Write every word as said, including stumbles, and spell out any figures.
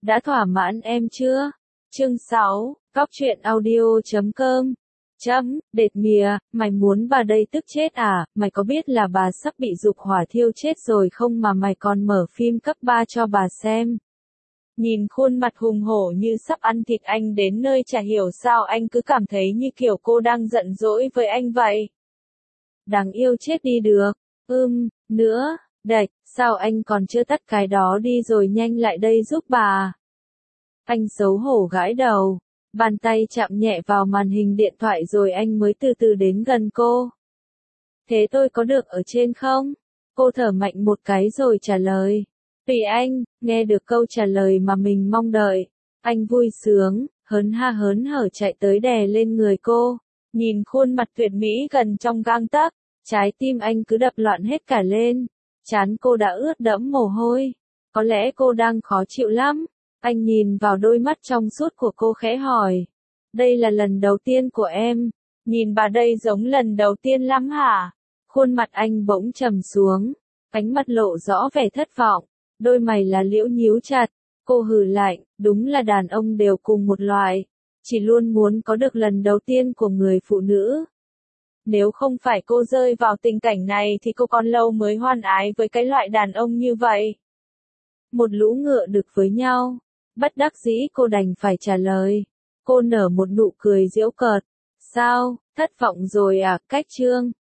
Đã thỏa mãn em chưa? Chương sáu, Cóc truyện audio chấm com. Chấm, đệt mìa, mày muốn bà đây tức chết à, mày có biết là bà sắp bị dục hỏa thiêu chết rồi không mà mày còn mở phim cấp ba cho bà xem. Nhìn khuôn mặt hùng hổ như sắp ăn thịt anh đến nơi chả hiểu sao anh cứ cảm thấy như kiểu cô đang giận dỗi với anh vậy. Đáng yêu chết đi được, ưm, nữa, đạch, sao anh còn chưa tắt cái đó đi rồi nhanh lại đây giúp bà. Anh xấu hổ gãi đầu, bàn tay chạm nhẹ vào màn hình điện thoại rồi anh mới từ từ đến gần cô. Thế tôi có được ở trên không? Cô thở mạnh một cái rồi trả lời. Tùy anh, nghe được câu trả lời mà mình mong đợi. Anh vui sướng, hớn ha hớn hở chạy tới đè lên người cô. Nhìn khuôn mặt tuyệt mỹ gần trong gang tấc, trái tim anh cứ đập loạn hết cả lên. Trán cô đã ướt đẫm mồ hôi. Có lẽ cô đang khó chịu lắm. Anh nhìn vào đôi mắt trong suốt của cô khẽ hỏi. Đây là lần đầu tiên của em. Nhìn bà đây giống lần đầu tiên lắm hả? Khuôn mặt anh bỗng trầm xuống. Ánh mắt lộ rõ vẻ thất vọng. Đôi mày là liễu nhíu chặt. Cô hừ lạnh, đúng là đàn ông đều cùng một loại. Chỉ luôn muốn có được lần đầu tiên của người phụ nữ. Nếu không phải cô rơi vào tình cảnh này thì cô còn lâu mới hoan ái với cái loại đàn ông như vậy. Một lũ ngựa đực với nhau. Bất đắc dĩ cô đành phải trả lời. Cô nở một nụ cười giễu cợt. Sao, thất vọng rồi à, cách chương.